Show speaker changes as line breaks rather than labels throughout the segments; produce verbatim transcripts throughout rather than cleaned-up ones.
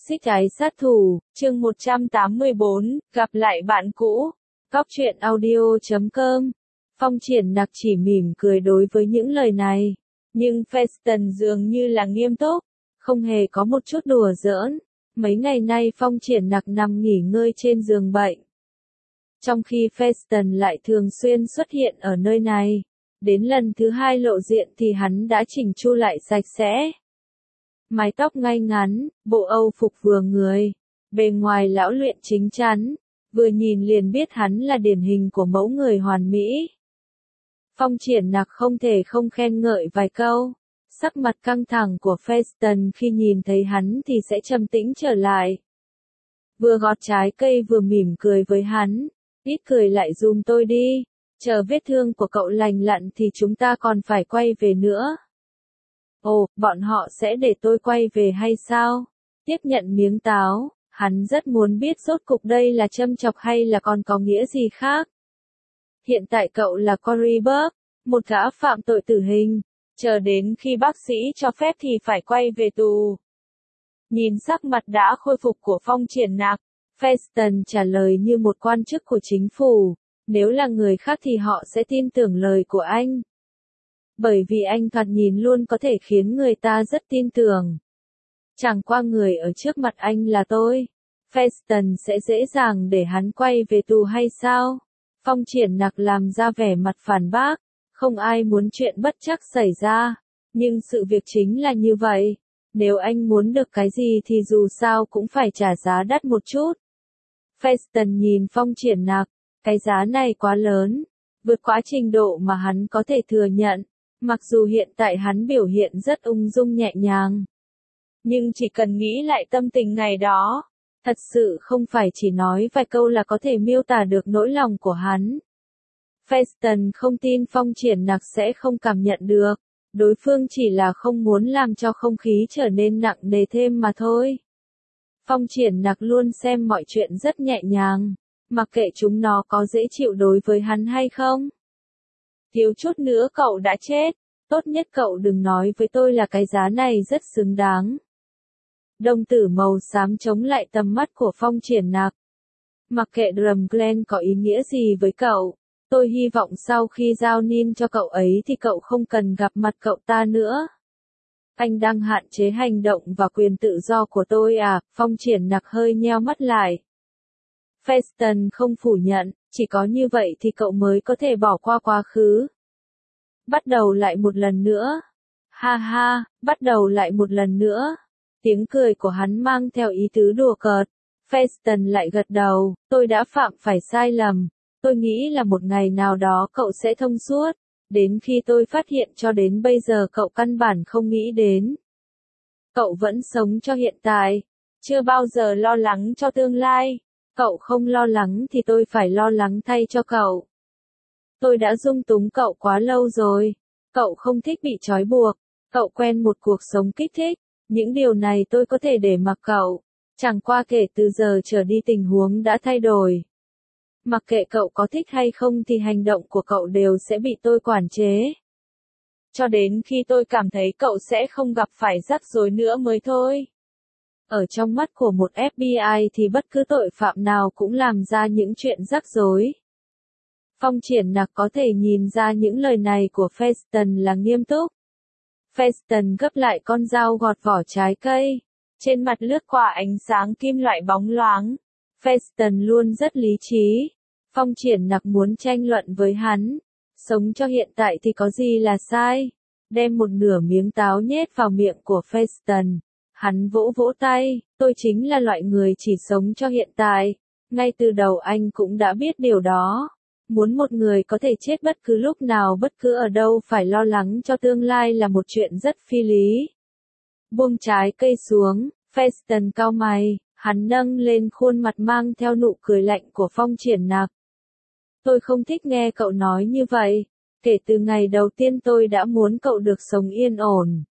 Toxic Ái Sát Thủ, chương một trăm tám mươi bốn, gặp lại bạn cũ. Cóc truyện audio chấm com. Phong Triển Nặc chỉ mỉm cười đối với những lời này, nhưng Feston dường như là nghiêm túc, không hề có một chút đùa giỡn. Mấy ngày nay Phong Triển Nặc nằm nghỉ ngơi trên giường bệnh, trong khi Feston lại thường xuyên xuất hiện ở nơi này. Đến lần thứ hai lộ diện thì hắn đã chỉnh chu lại sạch sẽ. Mái tóc ngay ngắn, bộ âu phục vừa người, bề ngoài lão luyện chính chắn, vừa nhìn liền biết hắn là điển hình của mẫu người hoàn mỹ. Phong Triển Nặc không thể không khen ngợi vài câu. Sắc mặt căng thẳng của Feston khi nhìn thấy hắn thì sẽ trầm tĩnh trở lại. Vừa gọt trái cây vừa mỉm cười với hắn, ít cười lại giùm tôi đi, chờ vết thương của cậu lành lặn thì chúng ta còn phải quay về nữa. Ồ, bọn họ sẽ để tôi quay về hay sao? Tiếp nhận miếng táo, hắn rất muốn biết rốt cục đây là châm chọc hay là còn có nghĩa gì khác. Hiện tại cậu là Cory Burke, một gã phạm tội tử hình, chờ đến khi bác sĩ cho phép thì phải quay về tù. Nhìn sắc mặt đã khôi phục của Phong Triển Nặc, Feston trả lời như một quan chức của chính phủ, nếu là người khác thì họ sẽ tin tưởng lời của anh. Bởi vì anh thoạt nhìn luôn có thể khiến người ta rất tin tưởng. Chẳng qua người ở trước mặt anh là tôi. Feston sẽ dễ dàng để hắn quay về tù hay sao? Phong Triển Nặc làm ra vẻ mặt phản bác. Không ai muốn chuyện bất trắc xảy ra. Nhưng sự việc chính là như vậy. Nếu anh muốn được cái gì thì dù sao cũng phải trả giá đắt một chút. Feston nhìn Phong Triển Nặc. Cái giá này quá lớn. Vượt quá trình độ mà hắn có thể thừa nhận. Mặc dù hiện tại hắn biểu hiện rất ung dung nhẹ nhàng. Nhưng chỉ cần nghĩ lại tâm tình ngày đó, thật sự không phải chỉ nói vài câu là có thể miêu tả được nỗi lòng của hắn. Feston không tin Phong Triển Nặc sẽ không cảm nhận được. Đối phương chỉ là không muốn làm cho không khí trở nên nặng nề thêm mà thôi. Phong Triển Nặc luôn xem mọi chuyện rất nhẹ nhàng, mặc kệ chúng nó có dễ chịu đối với hắn hay không. Thiếu chút nữa cậu đã chết, tốt nhất cậu đừng nói với tôi là cái giá này rất xứng đáng. Đồng tử màu xám chống lại tầm mắt của Phong Triển Nặc. Mặc kệ Drum Glen có ý nghĩa gì với cậu, tôi hy vọng sau khi giao nin cho cậu ấy thì cậu không cần gặp mặt cậu ta nữa. Anh đang hạn chế hành động và quyền tự do của tôi à? Phong Triển Nặc hơi nheo mắt lại. Feston không phủ nhận, chỉ có như vậy thì cậu mới có thể bỏ qua quá khứ. Bắt đầu lại một lần nữa. Ha ha, bắt đầu lại một lần nữa. Tiếng cười của hắn mang theo ý tứ đùa cợt. Feston lại gật đầu, tôi đã phạm phải sai lầm. Tôi nghĩ là một ngày nào đó cậu sẽ thông suốt. Đến khi tôi phát hiện cho đến bây giờ cậu căn bản không nghĩ đến. Cậu vẫn sống cho hiện tại, chưa bao giờ lo lắng cho tương lai. Cậu không lo lắng thì tôi phải lo lắng thay cho cậu. Tôi đã dung túng cậu quá lâu rồi. Cậu không thích bị trói buộc. Cậu quen một cuộc sống kích thích. Những điều này tôi có thể để mặc cậu. Chẳng qua kể từ giờ trở đi tình huống đã thay đổi. Mặc kệ cậu có thích hay không thì hành động của cậu đều sẽ bị tôi quản chế. Cho đến khi tôi cảm thấy cậu sẽ không gặp phải rắc rối nữa mới thôi. Ở trong mắt của một ép bê i thì bất cứ tội phạm nào cũng làm ra những chuyện rắc rối. Phong Triển Nặc có thể nhìn ra những lời này của Feston là nghiêm túc. Feston gấp lại con dao gọt vỏ trái cây. Trên mặt lướt qua ánh sáng kim loại bóng loáng. Feston luôn rất lý trí. Phong Triển Nặc muốn tranh luận với hắn. Sống cho hiện tại thì có gì là sai. Đem một nửa miếng táo nhét vào miệng của Feston. Hắn vỗ vỗ tay, tôi chính là loại người chỉ sống cho hiện tại. Ngay từ đầu anh cũng đã biết điều đó. Muốn một người có thể chết bất cứ lúc nào bất cứ ở đâu phải lo lắng cho tương lai là một chuyện rất phi lý. Buông trái cây xuống, Feston cau mày, hắn nâng lên khuôn mặt mang theo nụ cười lạnh của Phong Triển Nặc. Tôi không thích nghe cậu nói như vậy. Kể từ ngày đầu tiên tôi đã muốn cậu được sống yên ổn.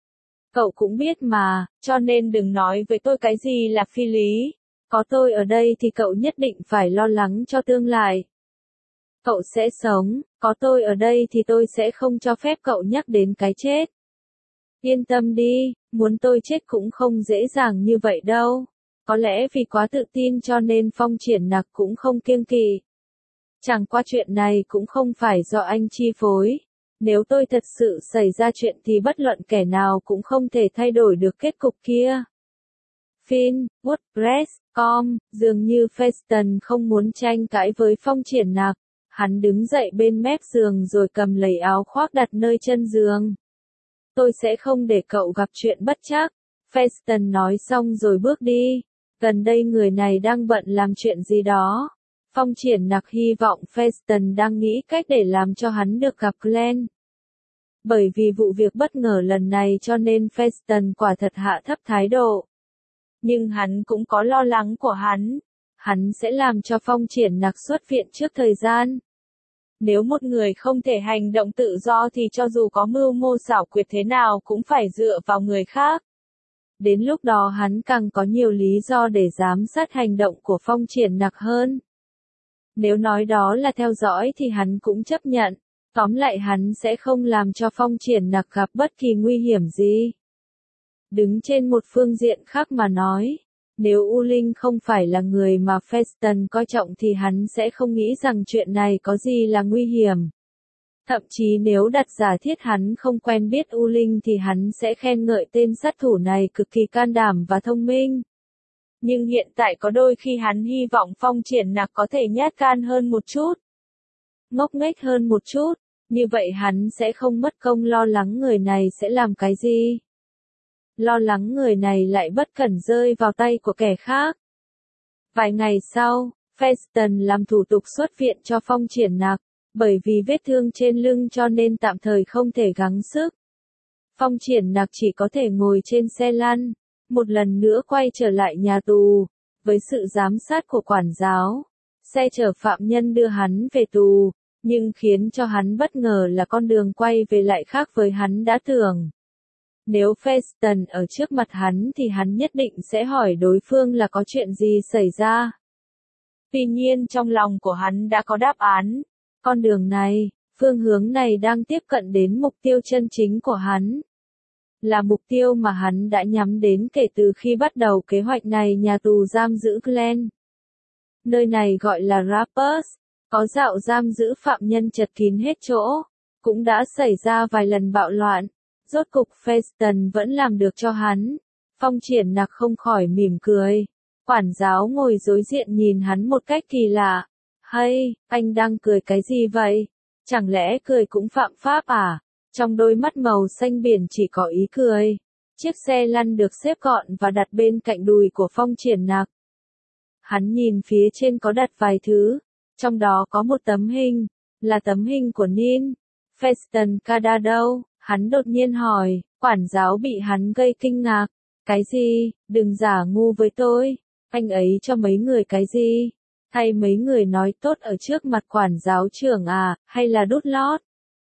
Cậu cũng biết mà, cho nên đừng nói với tôi cái gì là phi lý. Có tôi ở đây thì cậu nhất định phải lo lắng cho tương lai. Cậu sẽ sống, có tôi ở đây thì tôi sẽ không cho phép cậu nhắc đến cái chết. Yên tâm đi, muốn tôi chết cũng không dễ dàng như vậy đâu. Có lẽ vì quá tự tin cho nên Phong Triển Nặc cũng không kiêng kỵ. Chẳng qua chuyện này cũng không phải do anh chi phối. Nếu tôi thật sự xảy ra chuyện thì bất luận kẻ nào cũng không thể thay đổi được kết cục kia. Fin, WordPress, com, dường như Feston không muốn tranh cãi với Phong Triển Nặc. Hắn đứng dậy bên mép giường rồi cầm lấy áo khoác đặt nơi chân giường. Tôi sẽ không để cậu gặp chuyện bất trắc. Feston nói xong rồi bước đi. Gần đây người này đang bận làm chuyện gì đó. Phong Triển Nặc hy vọng Feston đang nghĩ cách để làm cho hắn được gặp Glenn. Bởi vì vụ việc bất ngờ lần này cho nên Feston quả thật hạ thấp thái độ. Nhưng hắn cũng có lo lắng của hắn. Hắn sẽ làm cho Phong Triển Nặc xuất viện trước thời gian. Nếu một người không thể hành động tự do thì cho dù có mưu mô xảo quyệt thế nào cũng phải dựa vào người khác. Đến lúc đó hắn càng có nhiều lý do để giám sát hành động của Phong Triển Nặc hơn. Nếu nói đó là theo dõi thì hắn cũng chấp nhận. Tóm lại hắn sẽ không làm cho Phong Triển Nặc gặp bất kỳ nguy hiểm gì. Đứng trên một phương diện khác mà nói, nếu U Linh không phải là người mà Feston coi trọng thì hắn sẽ không nghĩ rằng chuyện này có gì là nguy hiểm. Thậm chí nếu đặt giả thiết hắn không quen biết U Linh thì hắn sẽ khen ngợi tên sát thủ này cực kỳ can đảm và thông minh. Nhưng hiện tại có đôi khi hắn hy vọng Phong Triển Nặc có thể nhát gan hơn một chút. Ngốc nghếch hơn một chút, như vậy hắn sẽ không mất công lo lắng người này sẽ làm cái gì. Lo lắng người này lại bất cẩn rơi vào tay của kẻ khác. Vài ngày sau, Feston làm thủ tục xuất viện cho Phong Triển Nặc, bởi vì vết thương trên lưng cho nên tạm thời không thể gắng sức. Phong Triển Nặc chỉ có thể ngồi trên xe lăn, một lần nữa quay trở lại nhà tù, với sự giám sát của quản giáo. Xe chở phạm nhân đưa hắn về tù, nhưng khiến cho hắn bất ngờ là con đường quay về lại khác với hắn đã tưởng. Nếu Feston ở trước mặt hắn thì hắn nhất định sẽ hỏi đối phương là có chuyện gì xảy ra. Tuy nhiên trong lòng của hắn đã có đáp án. Con đường này, phương hướng này đang tiếp cận đến mục tiêu chân chính của hắn. Là mục tiêu mà hắn đã nhắm đến kể từ khi bắt đầu kế hoạch này nhà tù giam giữ Glenn. Nơi này gọi là Rappers, có dạo giam giữ phạm nhân chật kín hết chỗ, cũng đã xảy ra vài lần bạo loạn. Rốt cục Feston vẫn làm được cho hắn. Phong Triển Nặc không khỏi mỉm cười. Quản giáo ngồi đối diện nhìn hắn một cách kỳ lạ. Hay, anh đang cười cái gì vậy? Chẳng lẽ cười cũng phạm pháp à? Trong đôi mắt màu xanh biển chỉ có ý cười. Chiếc xe lăn được xếp gọn và đặt bên cạnh đùi của Phong Triển Nặc. Hắn nhìn phía trên có đặt vài thứ. Trong đó có một tấm hình. Là tấm hình của Nin. Feston Cada đâu? Hắn đột nhiên hỏi, quản giáo bị hắn gây kinh ngạc. Cái gì, đừng giả ngu với tôi, anh ấy cho mấy người cái gì? Hay mấy người nói tốt ở trước mặt quản giáo trưởng à, hay là đút lót?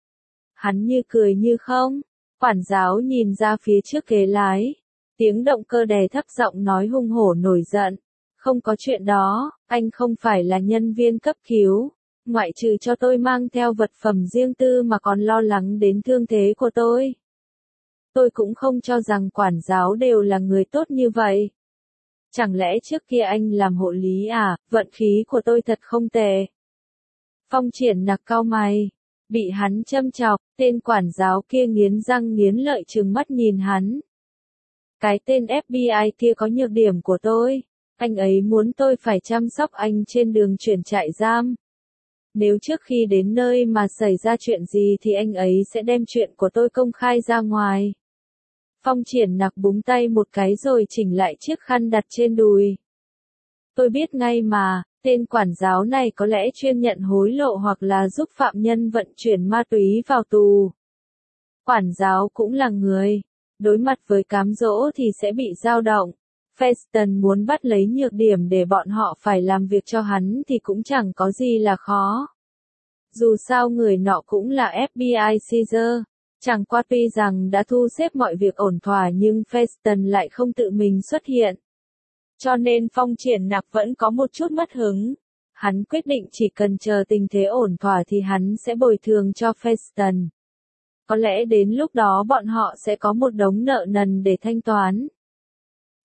Hắn như cười như không, quản giáo nhìn ra phía trước ghế lái. Tiếng động cơ đè thấp giọng nói hung hổ nổi giận. Không có chuyện đó, anh không phải là nhân viên cấp cứu. Ngoại trừ cho tôi mang theo vật phẩm riêng tư mà còn lo lắng đến thương thế của tôi. Tôi cũng không cho rằng quản giáo đều là người tốt như vậy. Chẳng lẽ trước kia anh làm hộ lý à, vận khí của tôi thật không tệ. Phong Triển Nặc cau mày, bị hắn châm chọc, tên quản giáo kia nghiến răng nghiến lợi trừng mắt nhìn hắn. Cái tên ép bê i kia có nhược điểm của tôi, anh ấy muốn tôi phải chăm sóc anh trên đường chuyển trại giam. Nếu trước khi đến nơi mà xảy ra chuyện gì thì anh ấy sẽ đem chuyện của tôi công khai ra ngoài. Phong Triển Nặc búng tay một cái rồi chỉnh lại chiếc khăn đặt trên đùi. Tôi biết ngay mà, tên quản giáo này có lẽ chuyên nhận hối lộ hoặc là giúp phạm nhân vận chuyển ma túy vào tù. Quản giáo cũng là người, đối mặt với cám dỗ thì sẽ bị dao động. Feston muốn bắt lấy nhược điểm để bọn họ phải làm việc cho hắn thì cũng chẳng có gì là khó. Dù sao người nọ cũng là ép bê i Caesar. Chẳng qua tuy rằng đã thu xếp mọi việc ổn thỏa nhưng Feston lại không tự mình xuất hiện. Cho nên Phong Triển Nặc vẫn có một chút mất hứng. Hắn quyết định chỉ cần chờ tình thế ổn thỏa thì hắn sẽ bồi thường cho Feston. Có lẽ đến lúc đó bọn họ sẽ có một đống nợ nần để thanh toán.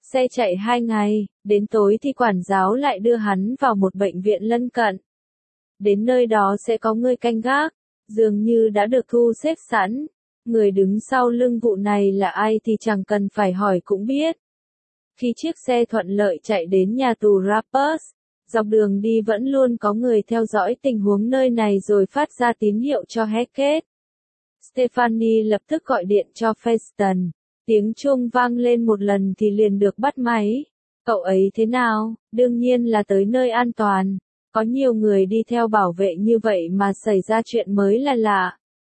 Xe chạy hai ngày, đến tối thì quản giáo lại đưa hắn vào một bệnh viện lân cận. Đến nơi đó sẽ có người canh gác, dường như đã được thu xếp sẵn. Người đứng sau lưng vụ này là ai thì chẳng cần phải hỏi cũng biết. Khi chiếc xe thuận lợi chạy đến nhà tù Rappers, dọc đường đi vẫn luôn có người theo dõi tình huống nơi này rồi phát ra tín hiệu cho Hackett. Stephanie lập tức gọi điện cho Feston. Tiếng chuông vang lên một lần thì liền được bắt máy. Cậu ấy thế nào? Đương nhiên là tới nơi an toàn. Có nhiều người đi theo bảo vệ như vậy mà xảy ra chuyện mới là lạ.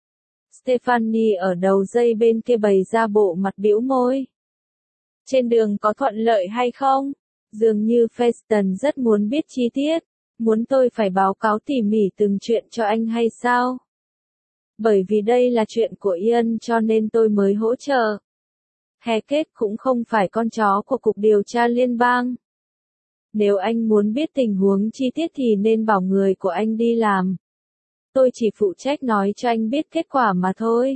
Stephanie ở đầu dây bên kia bày ra bộ mặt bĩu môi. Trên đường có thuận lợi hay không? Dường như Feston rất muốn biết chi tiết. Muốn tôi phải báo cáo tỉ mỉ từng chuyện cho anh hay sao? Bởi vì đây là chuyện của Ian cho nên tôi mới hỗ trợ. Hackett cũng không phải con chó của Cục Điều tra Liên bang. Nếu anh muốn biết tình huống chi tiết thì nên bảo người của anh đi làm. Tôi chỉ phụ trách nói cho anh biết kết quả mà thôi.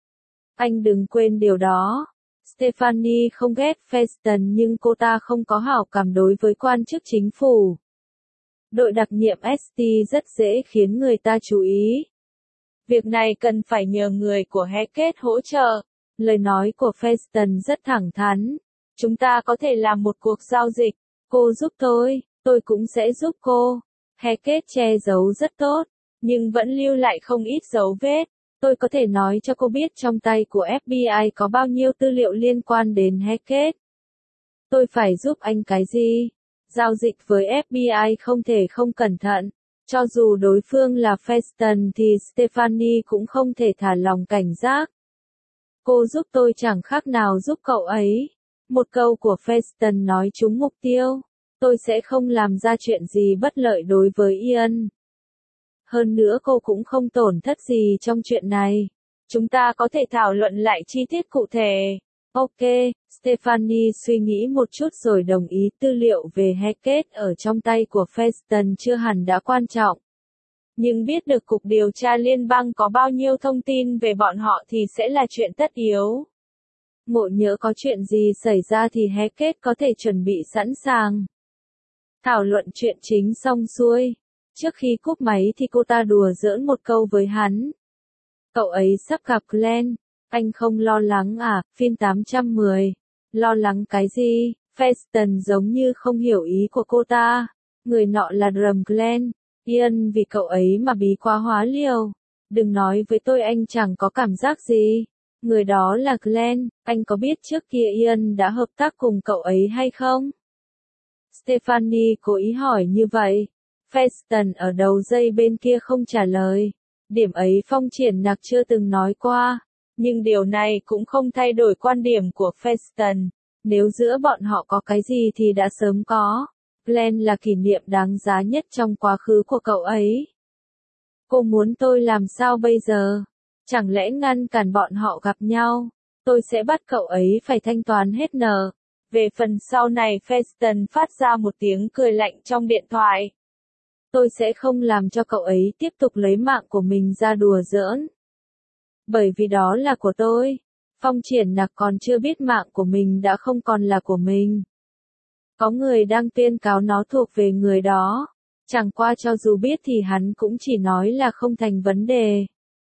Anh đừng quên điều đó. Stephanie không ghét Feston nhưng cô ta không có hảo cảm đối với quan chức chính phủ. Đội đặc nhiệm ét tê rất dễ khiến người ta chú ý. Việc này cần phải nhờ người của Hackett hỗ trợ. Lời nói của Feston rất thẳng thắn. Chúng ta có thể làm một cuộc giao dịch. Cô giúp tôi, tôi cũng sẽ giúp cô. Hackett che giấu rất tốt, nhưng vẫn lưu lại không ít dấu vết. Tôi có thể nói cho cô biết trong tay của ép bê i có bao nhiêu tư liệu liên quan đến Hackett. Tôi phải giúp anh cái gì? Giao dịch với ép bê i không thể không cẩn thận. Cho dù đối phương là Feston thì Stephanie cũng không thể thả lòng cảnh giác. Cô giúp tôi chẳng khác nào giúp cậu ấy. Một câu của Feston nói trúng mục tiêu. Tôi sẽ không làm ra chuyện gì bất lợi đối với Ian. Hơn nữa cô cũng không tổn thất gì trong chuyện này. Chúng ta có thể thảo luận lại chi tiết cụ thể. Ok, Stephanie suy nghĩ một chút rồi đồng ý. Tư liệu về Hackett ở trong tay của Feston chưa hẳn đã quan trọng. Nhưng biết được Cục Điều tra Liên bang có bao nhiêu thông tin về bọn họ thì sẽ là chuyện tất yếu. Ngộ nhỡ có chuyện gì xảy ra thì Hackett có thể chuẩn bị sẵn sàng. Thảo luận chuyện chính xong xuôi. Trước khi cúp máy thì cô ta đùa giỡn một câu với hắn. Cậu ấy sắp gặp Glenn. Anh không lo lắng à? Phim tám trăm mười. Lo lắng cái gì? Feston giống như không hiểu ý của cô ta. Người nọ là Drum Glenn. Ian vì cậu ấy mà bí quá hóa liều. Đừng nói với tôi anh chẳng có cảm giác gì. Người đó là Glenn. Anh có biết trước kia Ian đã hợp tác cùng cậu ấy hay không? Stephanie cố ý hỏi như vậy. Feston ở đầu dây bên kia không trả lời. Điểm ấy Phong Triển Nặc chưa từng nói qua. Nhưng điều này cũng không thay đổi quan điểm của Feston. Nếu giữa bọn họ có cái gì thì đã sớm có. Glenn là kỷ niệm đáng giá nhất trong quá khứ của cậu ấy. Cô muốn tôi làm sao bây giờ? Chẳng lẽ ngăn cản bọn họ gặp nhau? Tôi sẽ bắt cậu ấy phải thanh toán hết nợ. Về phần sau này Feston phát ra một tiếng cười lạnh trong điện thoại. Tôi sẽ không làm cho cậu ấy tiếp tục lấy mạng của mình ra đùa giỡn. Bởi vì đó là của tôi. Phong Triển Nặc còn chưa biết mạng của mình đã không còn là của mình. Có người đang tuyên cáo nó thuộc về người đó. Chẳng qua cho dù biết thì hắn cũng chỉ nói là không thành vấn đề.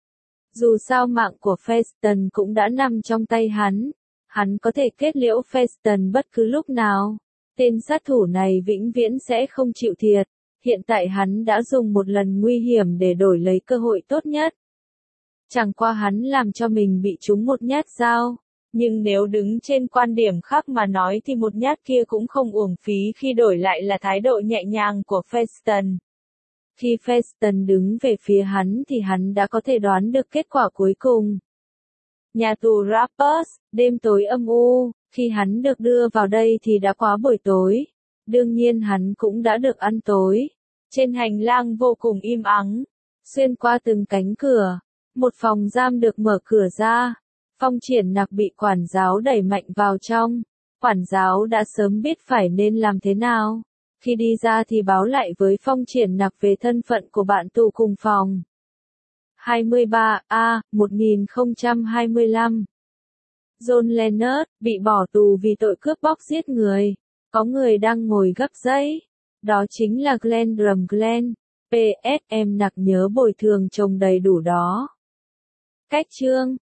Dù sao mạng của Feston cũng đã nằm trong tay hắn. Hắn có thể kết liễu Feston bất cứ lúc nào. Tên sát thủ này vĩnh viễn sẽ không chịu thiệt. Hiện tại hắn đã dùng một lần nguy hiểm để đổi lấy cơ hội tốt nhất. Chẳng qua hắn làm cho mình bị trúng một nhát dao. Nhưng nếu đứng trên quan điểm khác mà nói thì một nhát kia cũng không uổng phí khi đổi lại là thái độ nhẹ nhàng của Feston. Khi Feston đứng về phía hắn thì hắn đã có thể đoán được kết quả cuối cùng. Nhà tù Rappers, đêm tối âm u, khi hắn được đưa vào đây thì đã quá buổi tối. Đương nhiên hắn cũng đã được ăn tối. Trên hành lang vô cùng im ắng. Xuyên qua từng cánh cửa, một phòng giam được mở cửa ra. Phong Triển Nặc bị quản giáo đẩy mạnh vào trong. Quản giáo đã sớm biết phải nên làm thế nào. Khi đi ra thì báo lại với Phong Triển Nặc về thân phận của bạn tù cùng phòng. hai mươi ba A, một nghìn không trăm hai mươi lăm. John Leonard, bị bỏ tù vì tội cướp bóc giết người. Có người đang ngồi gấp giấy. Đó chính là Glenn Graham Glenn. pê ét em nặc nhớ bồi thường chồng đầy đủ đó. Cách chương